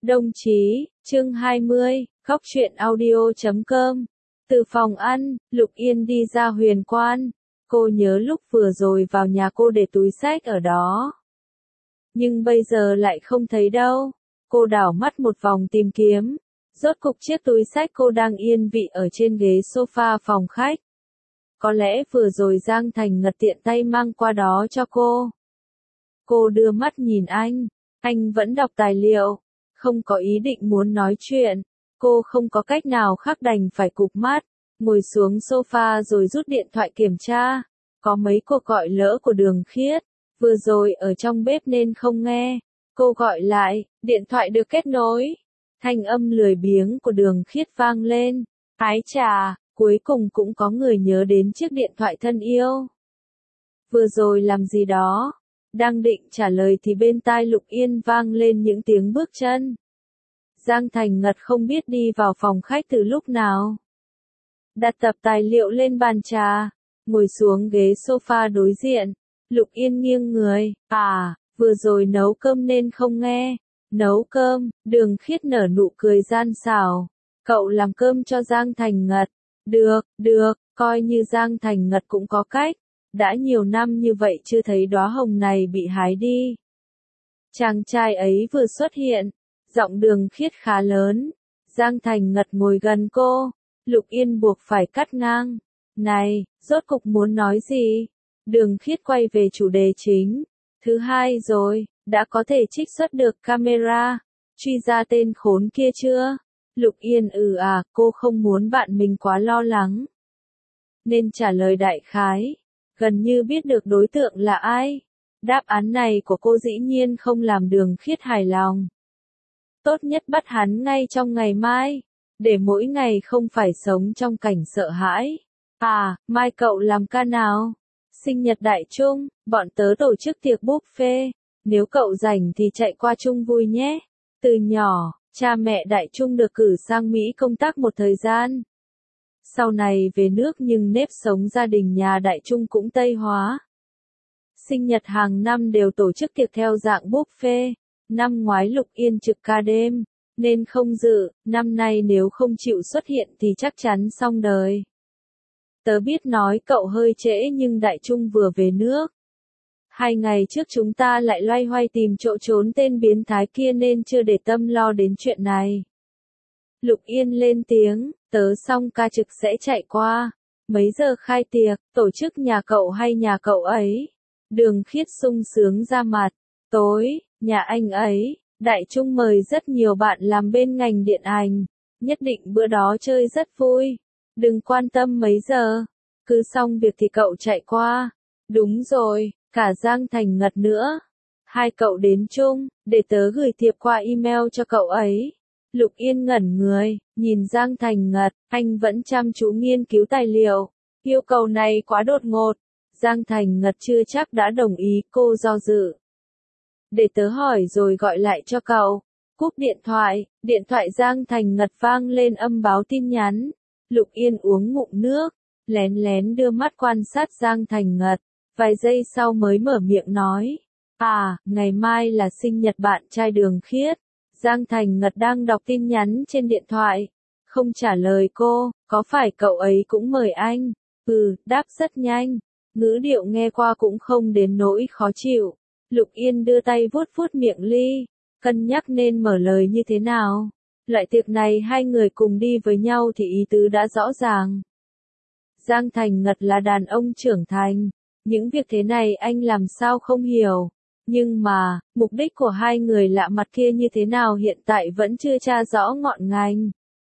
Đồng chí, chương 20, khóc chuyện audio.com. Từ phòng ăn, Lục Yên đi ra Huyền Quan. Cô nhớ lúc vừa rồi vào nhà cô để túi xách ở đó. Nhưng bây giờ lại không thấy đâu. Cô đảo mắt một vòng tìm kiếm. Rốt cục chiếc túi xách cô đang yên vị ở trên ghế sofa phòng khách. Có lẽ vừa rồi Giang Thành Ngật tiện tay mang qua đó cho cô. Cô đưa mắt nhìn anh vẫn đọc tài liệu, không có ý định muốn nói chuyện. Cô không có cách nào khác đành phải cụp mắt, ngồi xuống sofa rồi rút điện thoại kiểm tra. Có mấy cuộc gọi lỡ của Đường Khiết, vừa rồi ở trong bếp nên không nghe. Cô gọi lại, điện thoại được kết nối. Thanh âm lười biếng của Đường Khiết vang lên. Ái chà, cuối cùng cũng có người nhớ đến chiếc điện thoại thân yêu. Vừa rồi làm gì đó? Đang định trả lời thì bên tai Lục Yên vang lên những tiếng bước chân. Giang Thành Ngật không biết đi vào phòng khách từ lúc nào. Đặt tập tài liệu lên bàn trà, ngồi xuống ghế sofa đối diện. Lục Yên nghiêng người, vừa rồi nấu cơm nên không nghe. Nấu cơm, Đường Khiết nở nụ cười gian xảo. Cậu làm cơm cho Giang Thành Ngật. Được, coi như Giang Thành Ngật cũng có cách. Đã nhiều năm như vậy chưa thấy đóa hồng này bị hái đi. Chàng trai ấy vừa xuất hiện, giọng Đường Khiết khá lớn. Giang Thành Ngật ngồi gần cô, Lục Yên buộc phải cắt ngang. Này, rốt cục muốn nói gì? Đường Khiết quay về chủ đề chính. Thứ hai rồi, đã có thể trích xuất được camera, truy ra tên khốn kia chưa? Lục Yên cô không muốn bạn mình quá lo lắng. Nên trả lời đại khái. Gần như biết được đối tượng là ai. Đáp án này của cô dĩ nhiên không làm Đường Khiết hài lòng. Tốt nhất bắt hắn ngay trong ngày mai, để mỗi ngày không phải sống trong cảnh sợ hãi. Mai cậu làm ca nào? Sinh nhật Đại Trung, bọn tớ tổ chức tiệc buffet. Nếu cậu rảnh thì chạy qua chung vui nhé. Từ nhỏ, cha mẹ Đại Trung được cử sang Mỹ công tác một thời gian. Sau này về nước nhưng nếp sống gia đình nhà Đại Trung cũng Tây hóa. Sinh nhật hàng năm đều tổ chức tiệc theo dạng buffet. Năm ngoái Lục Yên trực ca đêm, nên không dự, năm nay nếu không chịu xuất hiện thì chắc chắn xong đời. Tớ biết nói cậu hơi trễ nhưng Đại Trung vừa về nước. 2 ngày trước chúng ta lại loay hoay tìm chỗ trốn tên biến thái kia nên chưa để tâm lo đến chuyện này. Lục Yên lên tiếng, tớ xong ca trực sẽ chạy qua. Mấy giờ khai tiệc, tổ chức nhà cậu hay nhà cậu ấy? Đường Khiết sung sướng ra mặt. Tối, nhà anh ấy. Đại Trung mời rất nhiều bạn làm bên ngành điện ảnh. Nhất định bữa đó chơi rất vui. Đừng quan tâm mấy giờ. Cứ xong việc thì cậu chạy qua. Đúng rồi, cả Giang Thành Ngật nữa. Hai cậu đến chung, để tớ gửi thiệp qua email cho cậu ấy. Lục Yên ngẩn người, nhìn Giang Thành Ngật, anh vẫn chăm chú nghiên cứu tài liệu. Yêu cầu này quá đột ngột. Giang Thành Ngật chưa chắc đã đồng ý, cô do dự. Để tớ hỏi rồi gọi lại cho cậu. Cúp điện thoại Giang Thành Ngật vang lên âm báo tin nhắn. Lục Yên uống ngụm nước, lén lén đưa mắt quan sát Giang Thành Ngật. Vài giây sau mới mở miệng nói. Ngày mai là sinh nhật bạn trai Đường Khiết. Giang Thành Ngật đang đọc tin nhắn trên điện thoại. Không trả lời cô, có phải cậu ấy cũng mời anh? Đáp rất nhanh. Ngữ điệu nghe qua cũng không đến nỗi khó chịu. Lục Yên đưa tay vuốt vuốt miệng ly, cân nhắc nên mở lời như thế nào. Loại tiệc này hai người cùng đi với nhau thì ý tứ đã rõ ràng. Giang Thành Ngật là đàn ông trưởng thành. Những việc thế này anh làm sao không hiểu. Nhưng mà, mục đích của hai người lạ mặt kia như thế nào hiện tại vẫn chưa tra rõ ngọn ngành.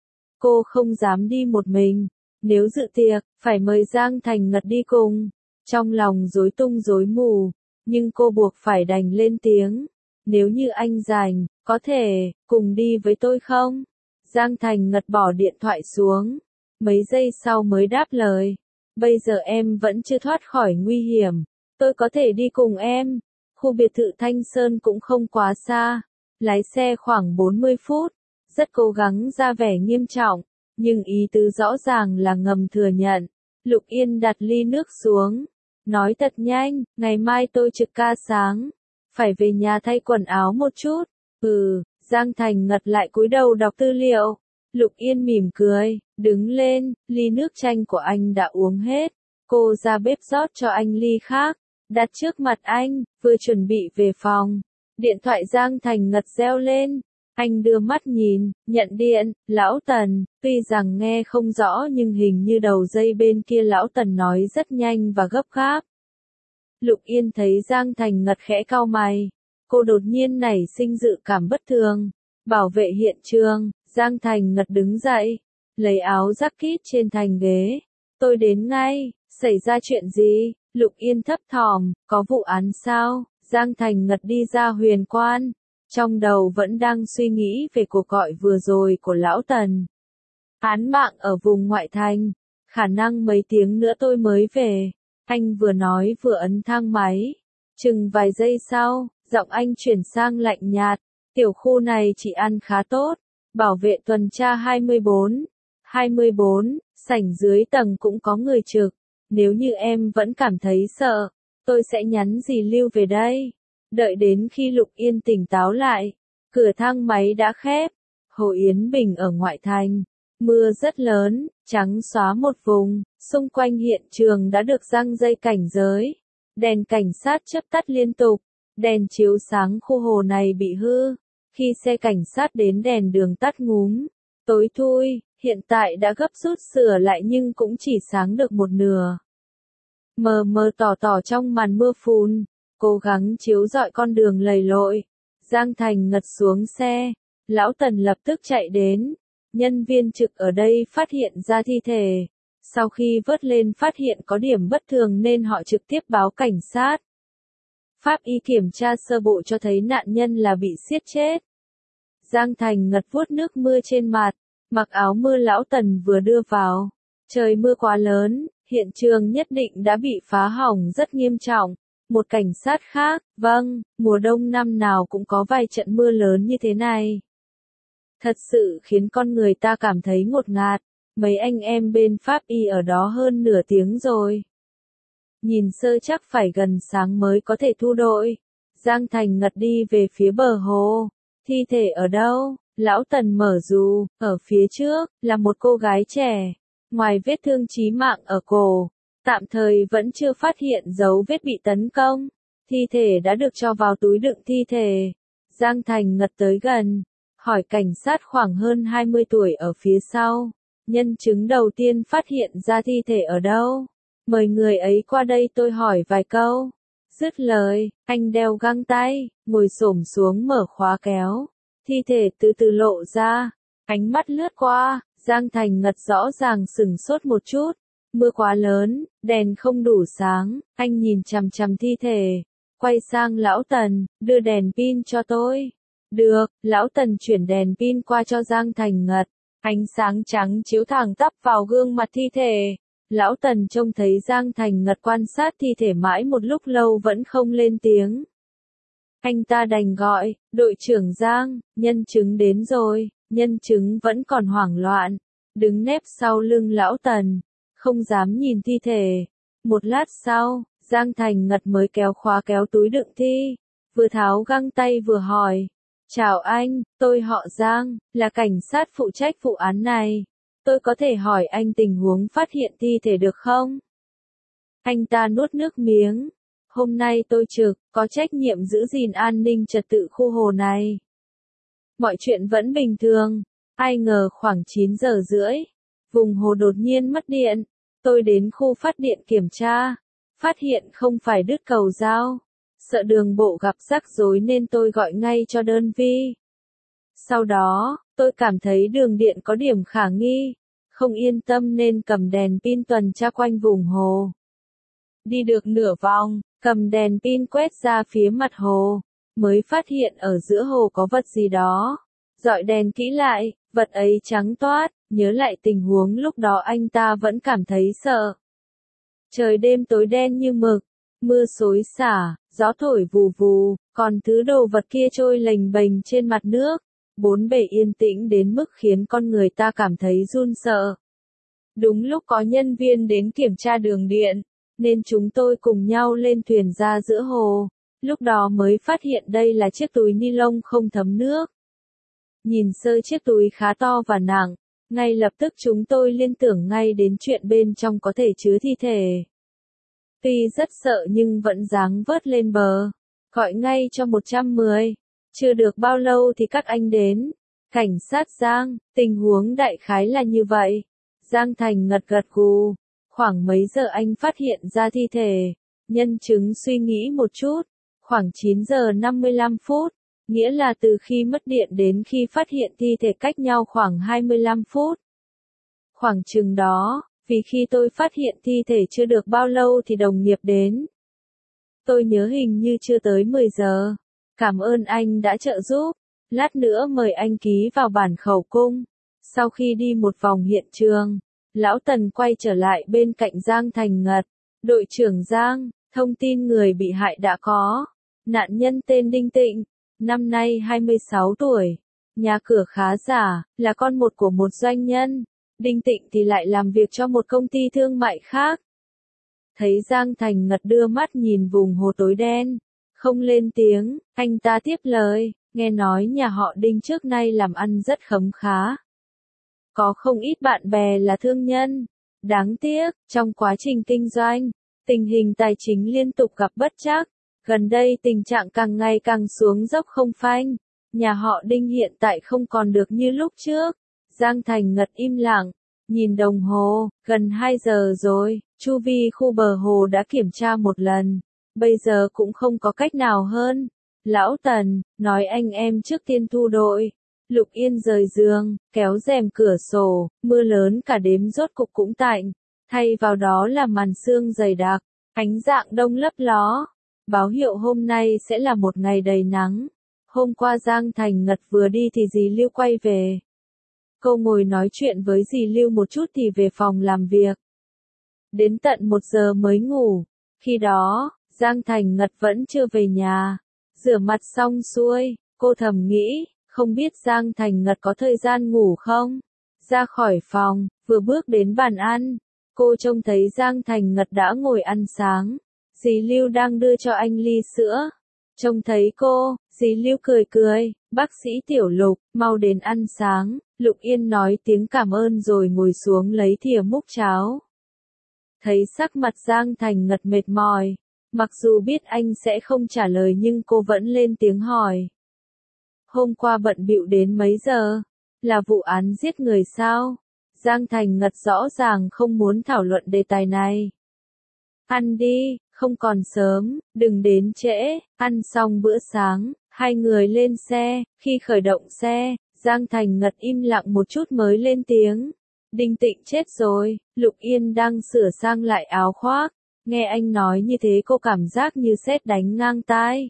Cô không dám đi một mình. Nếu dự tiệc, phải mời Giang Thành Ngật đi cùng. Trong lòng rối tung rối mù. Nhưng cô buộc phải đành lên tiếng. Nếu như anh rảnh, có thể, cùng đi với tôi không? Giang Thành Ngật bỏ điện thoại xuống. Mấy giây sau mới đáp lời. Bây giờ em vẫn chưa thoát khỏi nguy hiểm. Tôi có thể đi cùng em. Khu biệt thự Thanh Sơn cũng không quá xa. Lái xe khoảng 40 phút. Rất cố gắng ra vẻ nghiêm trọng. Nhưng ý tứ rõ ràng là ngầm thừa nhận. Lục Yên đặt ly nước xuống. Nói thật nhanh, ngày mai tôi trực ca sáng. Phải về nhà thay quần áo một chút. Giang Thành Ngật lại cúi đầu đọc tư liệu. Lục Yên mỉm cười, đứng lên, ly nước chanh của anh đã uống hết. Cô ra bếp rót cho anh ly khác, đặt trước mặt anh, vừa chuẩn bị về phòng. Điện thoại Giang Thành Ngật reo lên. Anh đưa mắt nhìn, nhận điện, Lão Tần, tuy rằng nghe không rõ nhưng hình như đầu dây bên kia Lão Tần nói rất nhanh và gấp gáp. Lục Yên thấy Giang Thành Ngật khẽ cau mày. Cô đột nhiên nảy sinh dự cảm bất thường. Bảo vệ hiện trường, Giang Thành Ngật đứng dậy, lấy áo jacket trên thành ghế. Tôi đến ngay, xảy ra chuyện gì? Lục Yên thấp thỏm, có vụ án sao? Giang Thành Ngật đi ra Huyền Quan. Trong đầu vẫn đang suy nghĩ về cuộc gọi vừa rồi của Lão Tần. Án mạng ở vùng ngoại thành. Khả năng mấy tiếng nữa tôi mới về. Anh vừa nói vừa ấn thang máy. Chừng vài giây sau, giọng anh chuyển sang lạnh nhạt. Tiểu khu này chỉ ăn khá tốt. Bảo vệ tuần tra 24, sảnh dưới tầng cũng có người trực. Nếu như em vẫn cảm thấy sợ, tôi sẽ nhắn dì Lưu về đây. Đợi đến khi Lục Yên tỉnh táo lại, cửa thang máy đã khép. Hồ Yến Bình ở ngoại thành. Mưa rất lớn, trắng xóa một vùng, xung quanh hiện trường đã được giăng dây cảnh giới. Đèn cảnh sát chớp tắt liên tục, đèn chiếu sáng khu hồ này bị hư. Khi xe cảnh sát đến đèn đường tắt ngúm, tối thui, hiện tại đã gấp rút sửa lại nhưng cũng chỉ sáng được một nửa. Mờ mờ tỏ tỏ trong màn mưa phùn, cố gắng chiếu rọi con đường lầy lội. Giang Thành Ngật xuống xe, Lão Tần lập tức chạy đến. Nhân viên trực ở đây phát hiện ra thi thể. Sau khi vớt lên phát hiện có điểm bất thường nên họ trực tiếp báo cảnh sát. Pháp y kiểm tra sơ bộ cho thấy nạn nhân là bị siết chết. Giang Thành Ngật vuốt nước mưa trên mặt, mặc áo mưa Lão Tần vừa đưa vào. Trời mưa quá lớn, hiện trường nhất định đã bị phá hỏng rất nghiêm trọng. Một cảnh sát khác, vâng, mùa đông năm nào cũng có vài trận mưa lớn như thế này. Thật sự khiến con người ta cảm thấy ngột ngạt. Mấy anh em bên Pháp y ở đó hơn nửa tiếng rồi. Nhìn sơ chắc phải gần sáng mới có thể thu đội. Giang Thành Ngật đi về phía bờ hồ. Thi thể ở đâu? Lão Tần mở dù, ở phía trước, là một cô gái trẻ. Ngoài vết thương chí mạng ở cổ, tạm thời vẫn chưa phát hiện dấu vết bị tấn công. Thi thể đã được cho vào túi đựng thi thể. Giang Thành Ngật tới gần, hỏi cảnh sát khoảng hơn 20 tuổi ở phía sau. Nhân chứng đầu tiên phát hiện ra thi thể ở đâu? Mời người ấy qua đây tôi hỏi vài câu. Dứt lời, anh đeo găng tay, ngồi xổm xuống mở khóa kéo. Thi thể từ từ lộ ra. Ánh mắt lướt qua, Giang Thành Ngật rõ ràng sửng sốt một chút. Mưa quá lớn, đèn không đủ sáng, anh nhìn chằm chằm thi thể. Quay sang Lão Tần, đưa đèn pin cho tôi. Được, Lão Tần chuyển đèn pin qua cho Giang Thành Ngật. Ánh sáng trắng chiếu thẳng tắp vào gương mặt thi thể. Lão Tần trông thấy Giang Thành Ngật quan sát thi thể mãi một lúc lâu vẫn không lên tiếng. Anh ta đành gọi, đội trưởng Giang, nhân chứng đến rồi. Nhân chứng vẫn còn hoảng loạn, đứng nép sau lưng Lão Tần, không dám nhìn thi thể. Một lát sau, Giang Thành Ngật mới kéo khóa kéo túi đựng thi, vừa tháo găng tay vừa hỏi. Chào anh, tôi họ Giang, là cảnh sát phụ trách vụ án này. Tôi có thể hỏi anh tình huống phát hiện thi thể được không? Anh ta nuốt nước miếng. Hôm nay tôi trực, có trách nhiệm giữ gìn an ninh trật tự khu hồ này. Mọi chuyện vẫn bình thường. Ai ngờ khoảng 9 giờ rưỡi, vùng hồ đột nhiên mất điện. Tôi đến khu phát điện kiểm tra, phát hiện không phải đứt cầu dao. Sợ đường bộ gặp rắc rối nên tôi gọi ngay cho đơn vị. Sau đó, tôi cảm thấy đường điện có điểm khả nghi, không yên tâm nên cầm đèn pin tuần tra quanh vùng hồ. Đi được nửa vòng, cầm đèn pin quét ra phía mặt hồ, mới phát hiện ở giữa hồ có vật gì đó. Dọi đèn kỹ lại, vật ấy trắng toát, nhớ lại tình huống lúc đó anh ta vẫn cảm thấy sợ. Trời đêm tối đen như mực, mưa xối xả, gió thổi vù vù, còn thứ đồ vật kia trôi lềnh bềnh trên mặt nước. Bốn bề yên tĩnh đến mức khiến con người ta cảm thấy run sợ. Đúng lúc có nhân viên đến kiểm tra đường điện, nên chúng tôi cùng nhau lên thuyền ra giữa hồ. Lúc đó mới phát hiện đây là chiếc túi ni lông không thấm nước. Nhìn sơ chiếc túi khá to và nặng, ngay lập tức chúng tôi liên tưởng ngay đến chuyện bên trong có thể chứa thi thể. Tuy rất sợ nhưng vẫn dáng vớt lên bờ, gọi ngay cho 110. Chưa được bao lâu thì các anh đến. Cảnh sát Giang, tình huống đại khái là như vậy. Giang Thành gật gật gù. Khoảng mấy giờ anh phát hiện ra thi thể? Nhân chứng suy nghĩ một chút. Khoảng 9 giờ 55 phút. Nghĩa là từ khi mất điện đến khi phát hiện thi thể cách nhau khoảng 25 phút. Khoảng chừng đó, vì khi tôi phát hiện thi thể chưa được bao lâu thì đồng nghiệp đến. Tôi nhớ hình như chưa tới 10 giờ. Cảm ơn anh đã trợ giúp. Lát nữa mời anh ký vào bản khẩu cung. Sau khi đi một vòng hiện trường, Lão Tần quay trở lại bên cạnh Giang Thành Ngật. Đội trưởng Giang, thông tin người bị hại đã có. Nạn nhân tên Đinh Tịnh, năm nay 26 tuổi. Nhà cửa khá giả, là con một của một doanh nhân. Đinh Tịnh thì lại làm việc cho một công ty thương mại khác. Thấy Giang Thành Ngật đưa mắt nhìn vùng hồ tối đen, không lên tiếng, anh ta tiếp lời, nghe nói nhà họ Đinh trước nay làm ăn rất khấm khá. Có không ít bạn bè là thương nhân. Đáng tiếc, trong quá trình kinh doanh, tình hình tài chính liên tục gặp bất trắc. Gần đây tình trạng càng ngày càng xuống dốc không phanh. Nhà họ Đinh hiện tại không còn được như lúc trước. Giang Thành Ngật im lặng, nhìn đồng hồ, gần 2 giờ rồi, chu vi khu bờ hồ đã kiểm tra một lần. Bây giờ cũng không có cách nào hơn. Lão Tần, nói anh em trước tiên thu đội. Lục Yên rời giường, kéo rèm cửa sổ, mưa lớn cả đêm rốt cục cũng tạnh. Thay vào đó là màn sương dày đặc, ánh dạng đông lấp ló. Báo hiệu hôm nay sẽ là một ngày đầy nắng. Hôm qua Giang Thành Ngật vừa đi thì dì Lưu quay về. Cô ngồi nói chuyện với dì Lưu một chút thì về phòng làm việc. Đến tận 1 giờ mới ngủ. Khi đó, Giang Thành Ngật vẫn chưa về nhà. Rửa mặt xong xuôi, cô thầm nghĩ, không biết Giang Thành Ngật có thời gian ngủ không? Ra khỏi phòng, vừa bước đến bàn ăn, cô trông thấy Giang Thành Ngật đã ngồi ăn sáng. Dì Lưu đang đưa cho anh ly sữa. Trông thấy cô, dì Lưu cười cười, bác sĩ Tiểu Lục, mau đến ăn sáng. Lục Yên nói tiếng cảm ơn rồi ngồi xuống lấy thìa múc cháo. Thấy sắc mặt Giang Thành Ngật mệt mỏi, mặc dù biết anh sẽ không trả lời nhưng cô vẫn lên tiếng hỏi. Hôm qua bận bịu đến mấy giờ? Là vụ án giết người sao? Giang Thành Ngật rõ ràng không muốn thảo luận đề tài này. Ăn đi, không còn sớm, đừng đến trễ. Ăn xong bữa sáng, hai người lên xe. Khi khởi động xe, Giang Thành Ngật im lặng một chút mới lên tiếng. Đinh Tịnh chết rồi. Lục Yên đang sửa sang lại áo khoác. Nghe anh nói như thế cô cảm giác như sét đánh ngang tai.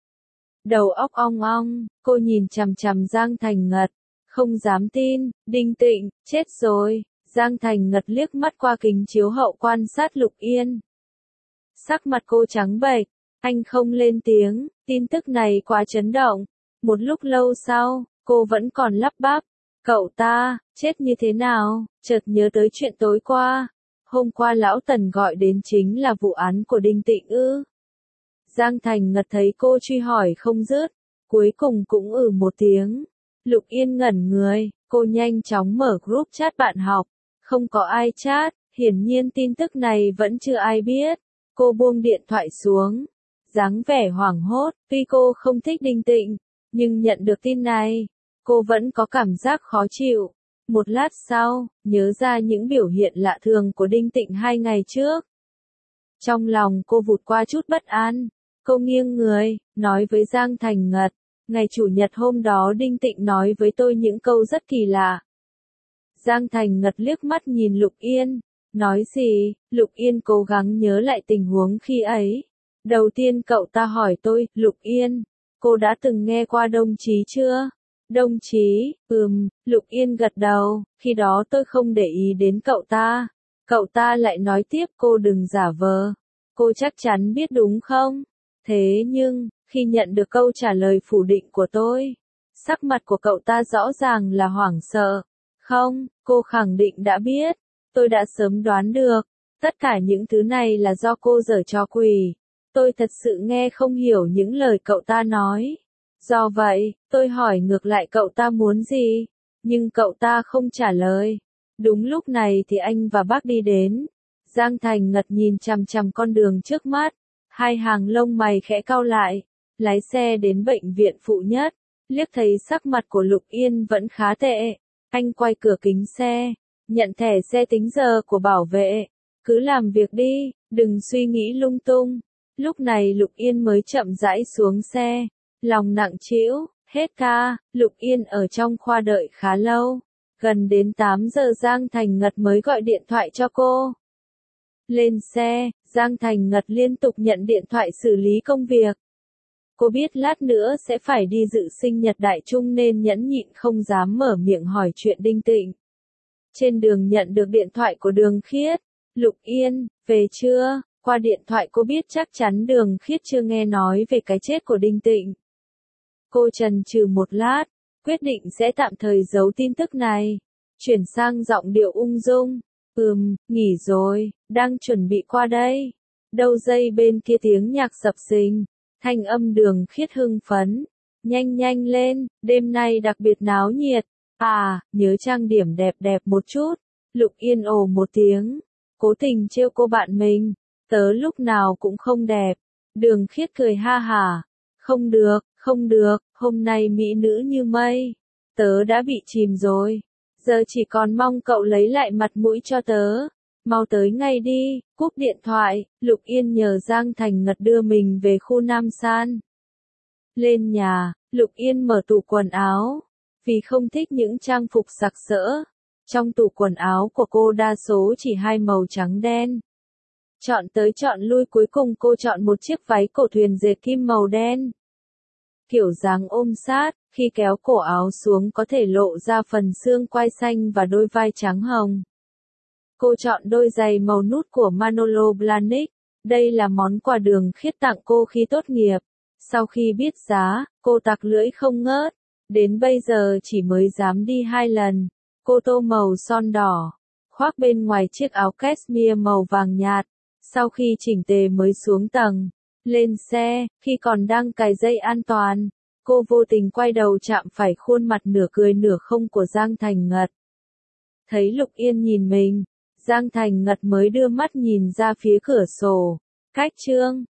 Đầu óc ong ong, cô nhìn chằm chằm Giang Thành Ngật, không dám tin. Đinh Tịnh, chết rồi. Giang Thành Ngật liếc mắt qua kính chiếu hậu quan sát Lục Yên. Sắc mặt cô trắng bệch, anh không lên tiếng, tin tức này quá chấn động. Một lúc lâu sau, cô vẫn còn lắp bắp. Cậu ta, chết như thế nào? Chợt nhớ tới chuyện tối qua. Hôm qua Lão Tần gọi đến chính là vụ án của Đinh Tịnh ư? Giang Thành Ngật thấy cô truy hỏi không dứt, cuối cùng cũng một tiếng. Lục Yên ngẩn người, cô nhanh chóng mở group chat bạn học. Không có ai chat, hiển nhiên tin tức này vẫn chưa ai biết. Cô buông điện thoại xuống, dáng vẻ hoảng hốt, tuy cô không thích Đinh Tịnh, nhưng nhận được tin này, cô vẫn có cảm giác khó chịu. Một lát sau, nhớ ra những biểu hiện lạ thường của Đinh Tịnh 2 ngày trước. Trong lòng cô vụt qua chút bất an, cô nghiêng người, nói với Giang Thành Ngật, ngày Chủ nhật hôm đó Đinh Tịnh nói với tôi những câu rất kỳ lạ. Giang Thành Ngật liếc mắt nhìn Lục Yên, nói gì? Lục Yên cố gắng nhớ lại tình huống khi ấy. Đầu tiên cậu ta hỏi tôi, Lục Yên, cô đã từng nghe qua Đông Chí chưa? Đông Chí, Lục Yên gật đầu, khi đó tôi không để ý đến cậu ta. Cậu ta lại nói tiếp cô đừng giả vờ. Cô chắc chắn biết đúng không? Thế nhưng, khi nhận được câu trả lời phủ định của tôi, sắc mặt của cậu ta rõ ràng là hoảng sợ. Không, cô khẳng định đã biết. Tôi đã sớm đoán được. Tất cả những thứ này là do cô giở trò quỷ. Tôi thật sự nghe không hiểu những lời cậu ta nói. Do vậy, tôi hỏi ngược lại cậu ta muốn gì, nhưng cậu ta không trả lời. Đúng lúc này thì anh và bác đi đến. Giang Thành Ngật nhìn chằm chằm con đường trước mắt, hai hàng lông mày khẽ cau lại, lái xe đến bệnh viện phụ nhất, liếc thấy sắc mặt của Lục Yên vẫn khá tệ. Anh quay cửa kính xe, nhận thẻ xe tính giờ của bảo vệ, cứ làm việc đi, đừng suy nghĩ lung tung. Lúc này Lục Yên mới chậm rãi xuống xe, lòng nặng trĩu, hết ca, Lục Yên ở trong khoa đợi khá lâu. Gần đến 8 giờ Giang Thành Ngật mới gọi điện thoại cho cô. Lên xe, Giang Thành Ngật liên tục nhận điện thoại xử lý công việc. Cô biết lát nữa sẽ phải đi dự sinh nhật Đại Trung nên nhẫn nhịn không dám mở miệng hỏi chuyện Đinh Tịnh. Trên đường nhận được điện thoại của Đường Khiết. Lục Yên, về chưa? Qua điện thoại cô biết chắc chắn Đường Khiết chưa nghe nói về cái chết của Đinh Tịnh. Cô chần chừ một lát, quyết định sẽ tạm thời giấu tin tức này. Chuyển sang giọng điệu ung dung. Nghỉ rồi, đang chuẩn bị qua đây. Đầu dây bên kia tiếng nhạc sập sình, thanh âm Đường Khiết hưng phấn. Nhanh lên, đêm nay đặc biệt náo nhiệt. Nhớ trang điểm đẹp đẹp một chút. Lục Yên ồ một tiếng, cố tình trêu cô bạn mình. Tớ lúc nào cũng không đẹp. Đường Khiết cười ha hả. Không được, hôm nay mỹ nữ như mây. Tớ đã bị chìm rồi. Giờ chỉ còn mong cậu lấy lại mặt mũi cho tớ. Mau tới ngay đi, cúp điện thoại, Lục Yên nhờ Giang Thành Ngật đưa mình về khu Nam San. Lên nhà, Lục Yên mở tủ quần áo. Vì không thích những trang phục sặc sỡ, trong tủ quần áo của cô đa số chỉ hai màu trắng đen. Chọn tới chọn lui cuối cùng cô chọn một chiếc váy cổ thuyền dệt kim màu đen. Kiểu dáng ôm sát, khi kéo cổ áo xuống có thể lộ ra phần xương quai xanh và đôi vai trắng hồng. Cô chọn đôi giày màu nút của Manolo Blahnik. Đây là món quà Đường Khiết tặng cô khi tốt nghiệp. Sau khi biết giá, cô tặc lưỡi không ngớt. Đến bây giờ chỉ mới dám đi 2 lần. Cô tô màu son đỏ, khoác bên ngoài chiếc áo cashmere màu vàng nhạt. Sau khi chỉnh tề mới xuống tầng, lên xe, khi còn đang cài dây an toàn, cô vô tình quay đầu chạm phải khuôn mặt nửa cười nửa không của Giang Thành Ngật. Thấy Lục Yên nhìn mình, Giang Thành Ngật mới đưa mắt nhìn ra phía cửa sổ. Cách chương